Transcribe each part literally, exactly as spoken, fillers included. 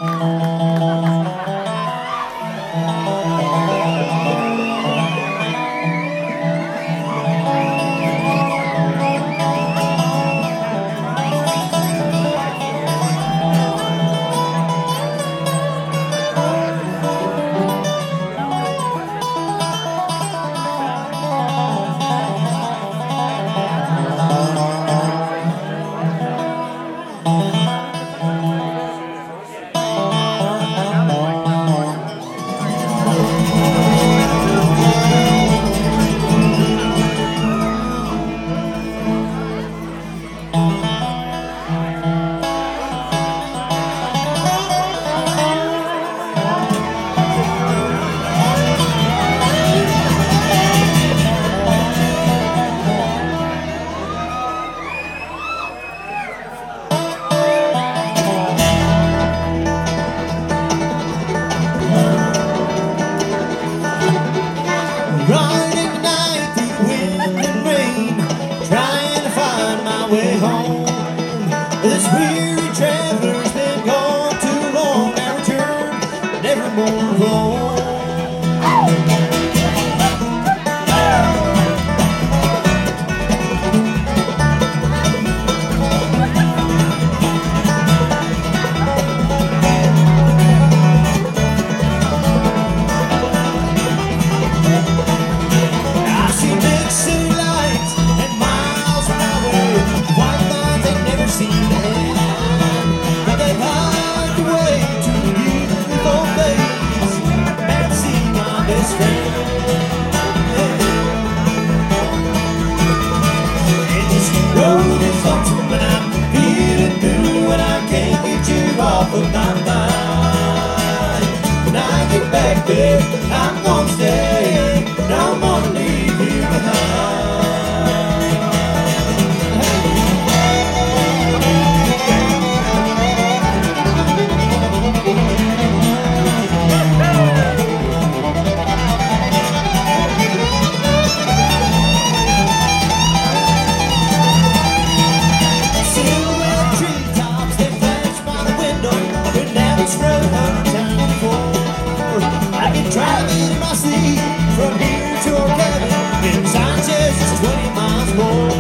Running the night through the wind and rain, trying to find my way home. This weary traveler's been gone too long. I return, never more alone. Off of my mind. When I get back there, I'm gonna stay. Don't wanna leave you behind. Silhouette treetops, they flash by the window. It's road hundred times before. I can drive in my sleep from here to our cabin. And sign says it's twenty miles more.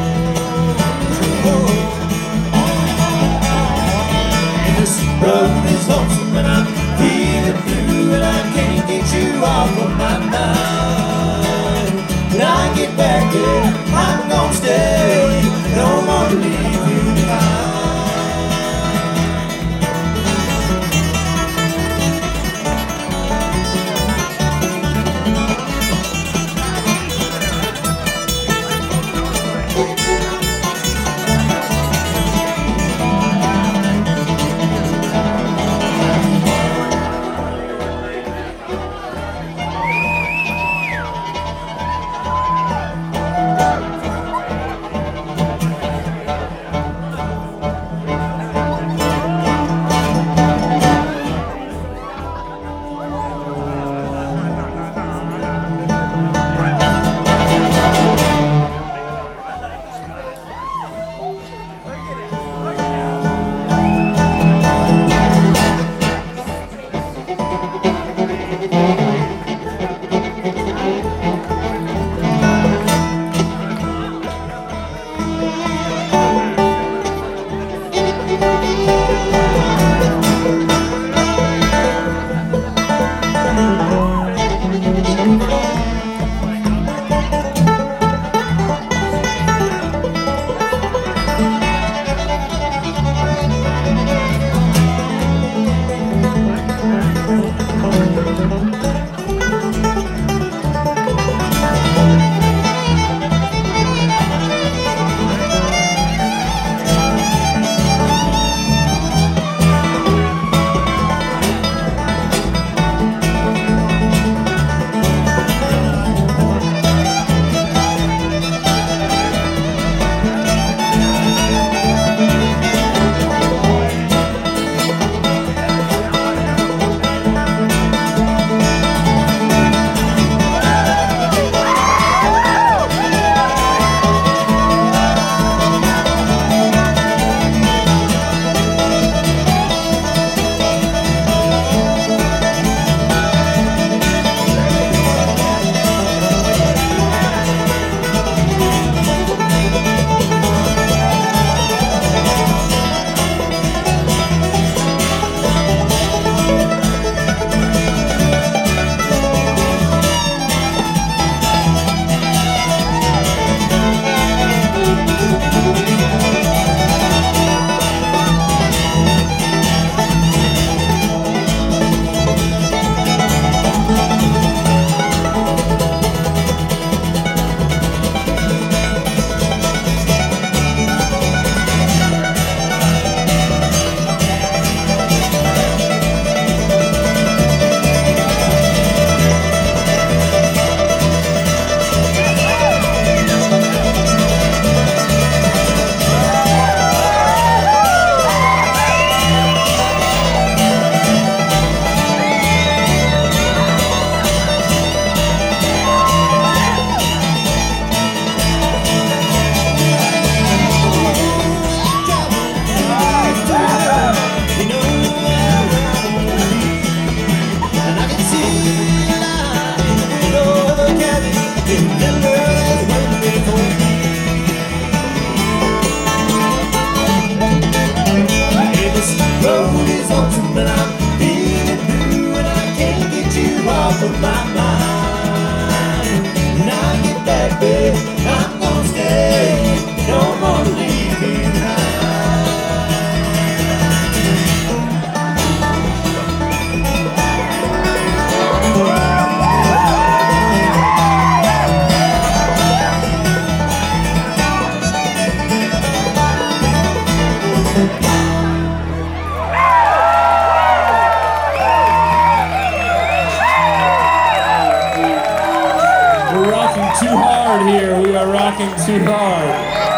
And this road is lonesome and I'm feeling blue, and I can't get you off of my mind. When I get back there, I'm gonna stay. Don't wanna leave you behind. lonesome and I'm feeling blue and I can't get you off of my mind. When I get back, babe, I'm gonna stay. No more to leave behind. We're rocking too hard here. We are rocking too hard.